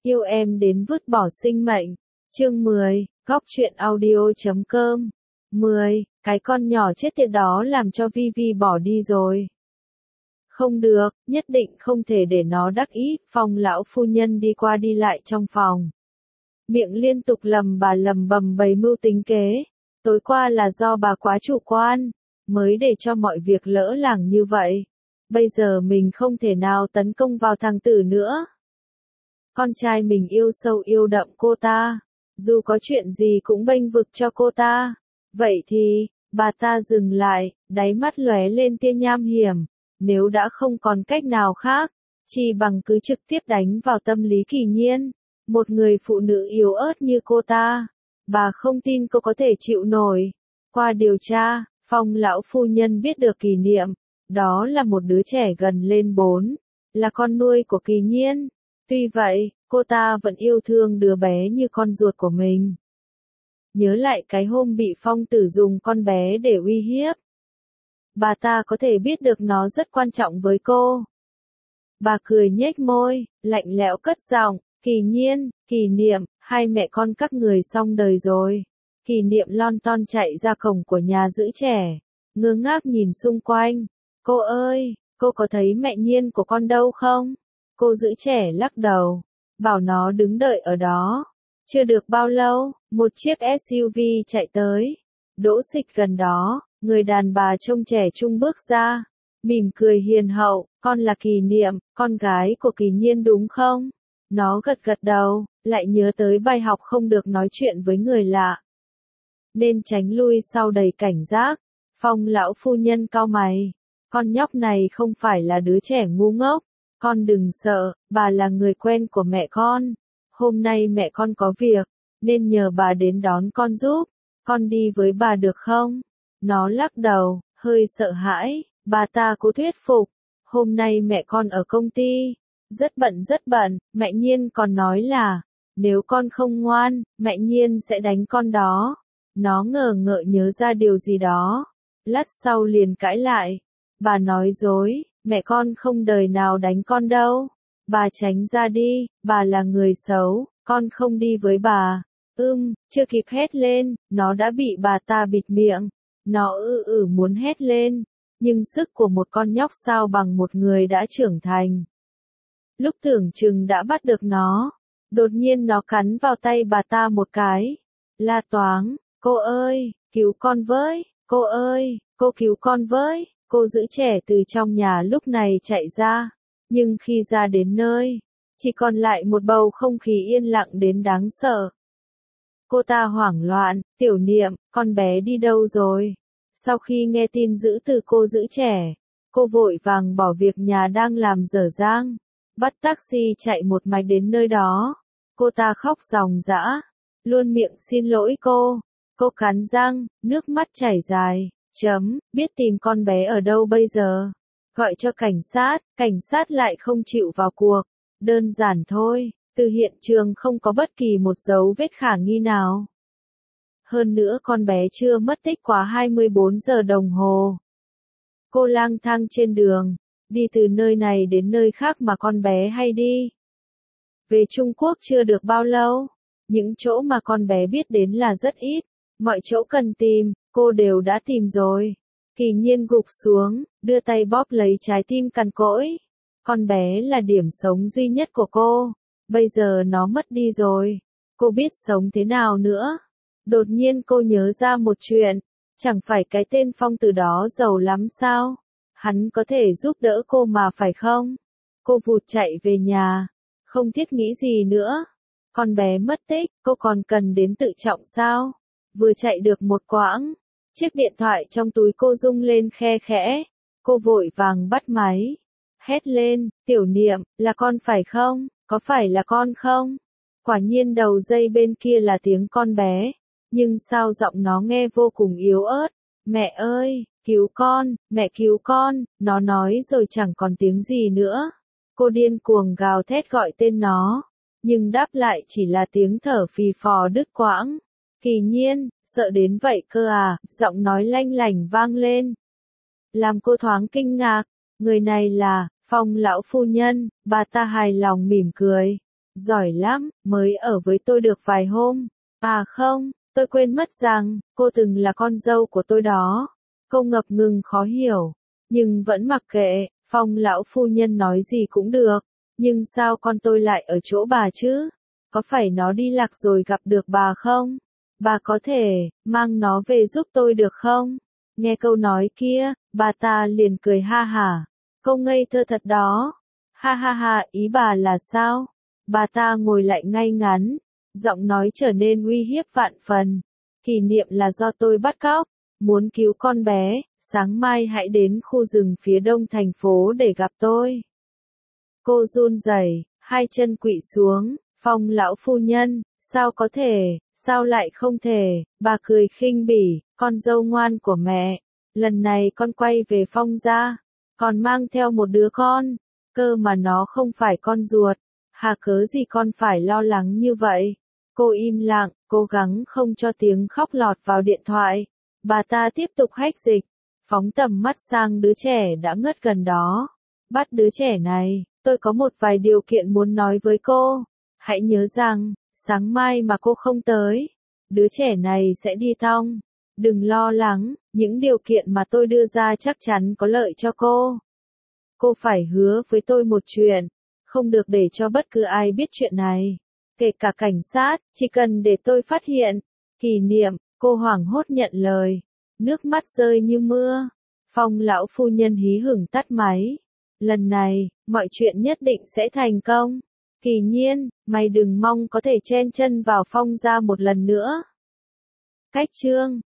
Yêu em đến vứt bỏ sinh mệnh. Chương 10, góc truyện audio.com. 10, cái con nhỏ chết tiệt đó làm cho Vi bỏ đi rồi. Không được, nhất định không thể để nó đắc ý. Phong lão phu nhân đi qua đi lại trong phòng, miệng liên tục lầm bầm bày mưu tính kế. Tối qua là do bà quá chủ quan, mới để cho mọi việc lỡ làng như vậy. Bây giờ mình không thể nào tấn công vào thằng tử nữa. Con trai mình yêu sâu yêu đậm cô ta, dù có chuyện gì cũng bênh vực cho cô ta. Vậy thì, bà ta dừng lại, đáy mắt lóe lên tia nham hiểm. Nếu đã không còn cách nào khác, chỉ bằng cứ trực tiếp đánh vào tâm lý Kỳ Nhiên. Một người phụ nữ yếu ớt như cô ta, bà không tin cô có thể chịu nổi. Qua điều tra, Phong lão phu nhân biết được Kỳ Niệm, đó là một đứa trẻ gần lên 4, là con nuôi của Kỳ Nhiên. Tuy vậy, cô ta vẫn yêu thương đứa bé như con ruột của mình. Nhớ lại cái hôm bị Phong tử dùng con bé để uy hiếp, bà ta có thể biết được nó rất quan trọng với cô. Bà cười nhếch môi, lạnh lẽo cất giọng, Kỳ Nhiên, Kỳ Niệm, hai mẹ con các người xong đời rồi. Kỳ Niệm lon ton chạy ra cổng của nhà giữ trẻ, ngơ ngác nhìn xung quanh. Cô ơi, cô có thấy mẹ Nhiên của con đâu không? Cô giữ trẻ lắc đầu, bảo nó đứng đợi ở đó. Chưa được bao lâu, một chiếc SUV chạy tới, đỗ xịch gần đó, người đàn bà trông trẻ trung bước ra, mỉm cười hiền hậu, con là Kỳ Niệm, con gái của Kỳ Nhiên đúng không? Nó gật gật đầu, lại nhớ tới bài học không được nói chuyện với người lạ, nên tránh lui sau đầy cảnh giác. Phong lão phu nhân cau mày, con nhóc này không phải là đứa trẻ ngu ngốc, con đừng sợ, bà là người quen của mẹ con. Hôm nay mẹ con có việc, nên nhờ bà đến đón con giúp, con đi với bà được không? Nó lắc đầu, hơi sợ hãi, bà ta cố thuyết phục, hôm nay mẹ con ở công ty, rất bận, mẹ Nhiên còn nói là, nếu con không ngoan, mẹ Nhiên sẽ đánh con đó. Nó ngờ ngợ nhớ ra điều gì đó, lát sau liền cãi lại, bà nói dối, mẹ con không đời nào đánh con đâu. Bà tránh ra đi, bà là người xấu, con không đi với bà. Chưa kịp hét lên, nó đã bị bà ta bịt miệng. Nó muốn hét lên, nhưng sức của một con nhóc sao bằng một người đã trưởng thành. Lúc tưởng chừng đã bắt được nó, đột nhiên nó cắn vào tay bà ta một cái, la toáng, cô ơi, cứu con với, cô ơi, cô cứu con với. Cô giữ trẻ từ trong nhà lúc này chạy ra, nhưng khi ra đến nơi, chỉ còn lại một bầu không khí yên lặng đến đáng sợ. Cô ta hoảng loạn, Tiểu Niệm, con bé đi đâu rồi? Sau khi nghe tin dữ từ cô giữ trẻ, cô vội vàng bỏ việc nhà đang làm dở dang, bắt taxi chạy một mạch đến nơi đó. Cô ta khóc ròng rã, luôn miệng xin lỗi cô. Cô cắn răng, nước mắt chảy dài. Biết tìm con bé ở đâu bây giờ? Gọi cho cảnh sát lại không chịu vào cuộc. Đơn giản thôi, từ hiện trường không có bất kỳ một dấu vết khả nghi nào. Hơn nữa con bé chưa mất tích quá 24 giờ đồng hồ. Cô lang thang trên đường, đi từ nơi này đến nơi khác mà con bé hay đi. Về Trung Quốc chưa được bao lâu, những chỗ mà con bé biết đến là rất ít, mọi chỗ cần tìm, cô đều đã tìm rồi. Kỳ Nhiên gục xuống, đưa tay bóp lấy trái tim cằn cỗi. Con bé là điểm sống duy nhất của cô, bây giờ nó mất đi rồi, cô biết sống thế nào nữa. Đột nhiên cô nhớ ra một chuyện, chẳng phải cái tên Phong tử đó giàu lắm sao? Hắn có thể giúp đỡ cô mà phải không? Cô vụt chạy về nhà, không thiết nghĩ gì nữa. Con bé mất tích, cô còn cần đến tự trọng sao? Vừa chạy được một quãng, chiếc điện thoại trong túi cô rung lên khe khẽ. Cô vội vàng bắt máy, hét lên, Tiểu Niệm, là con phải không? Có phải là con không? Quả nhiên đầu dây bên kia là tiếng con bé, nhưng sao giọng nó nghe vô cùng yếu ớt. Mẹ ơi, cứu con, mẹ cứu con, nó nói rồi chẳng còn tiếng gì nữa. Cô điên cuồng gào thét gọi tên nó, nhưng đáp lại chỉ là tiếng thở phì phò đứt quãng. Kỳ Nhiên, sợ đến vậy cơ à? Giọng nói lanh lảnh vang lên, làm cô thoáng kinh ngạc. Người này là Phong lão phu nhân. Bà ta hài lòng mỉm cười, Giỏi lắm, mới ở với tôi được vài hôm. À không, tôi quên mất rằng, cô từng là con dâu của tôi đó. Cô ngập ngừng khó hiểu, nhưng vẫn mặc kệ, Phong lão phu nhân nói gì cũng được. Nhưng sao con tôi lại ở chỗ bà chứ? Có phải nó đi lạc rồi gặp được bà không? Bà có thể mang nó về giúp tôi được không? Nghe câu nói kia, bà ta liền cười ha hả. Câu ngây thơ thật đó. Ha ha ha, ý bà là sao? Bà ta ngồi lại ngay ngắn, giọng nói trở nên uy hiếp vạn phần. Kỷ niệm là do tôi bắt cóc, muốn cứu con bé, sáng mai hãy đến khu rừng phía đông thành phố để gặp tôi. Cô run rẩy, hai chân quỵ xuống, Phong lão phu nhân, sao có thể, sao lại không thể, bà cười khinh bỉ, con dâu ngoan của mẹ, lần này con quay về Phong gia, còn mang theo một đứa con, cơ mà nó không phải con ruột, hà cớ gì con phải lo lắng như vậy. Cô im lặng, cố gắng không cho tiếng khóc lọt vào điện thoại, bà ta tiếp tục hách dịch, phóng tầm mắt sang đứa trẻ đã ngất gần đó, bắt đứa trẻ này. Tôi có một vài điều kiện muốn nói với cô. Hãy nhớ rằng, sáng mai mà cô không tới, đứa trẻ này sẽ đi thong. Đừng lo lắng, những điều kiện mà tôi đưa ra chắc chắn có lợi cho cô. Cô phải hứa với tôi một chuyện, không được để cho bất cứ ai biết chuyện này. Kể cả cảnh sát, chỉ cần để tôi phát hiện. Kỷ niệm, cô hoảng hốt nhận lời. Nước mắt rơi như mưa. Phong lão phu nhân hí hửng tắt máy. Lần này, mọi chuyện nhất định sẽ thành công. Kỳ nhiên, mày đừng mong có thể chen chân vào Phong gia một lần nữa. Cách chương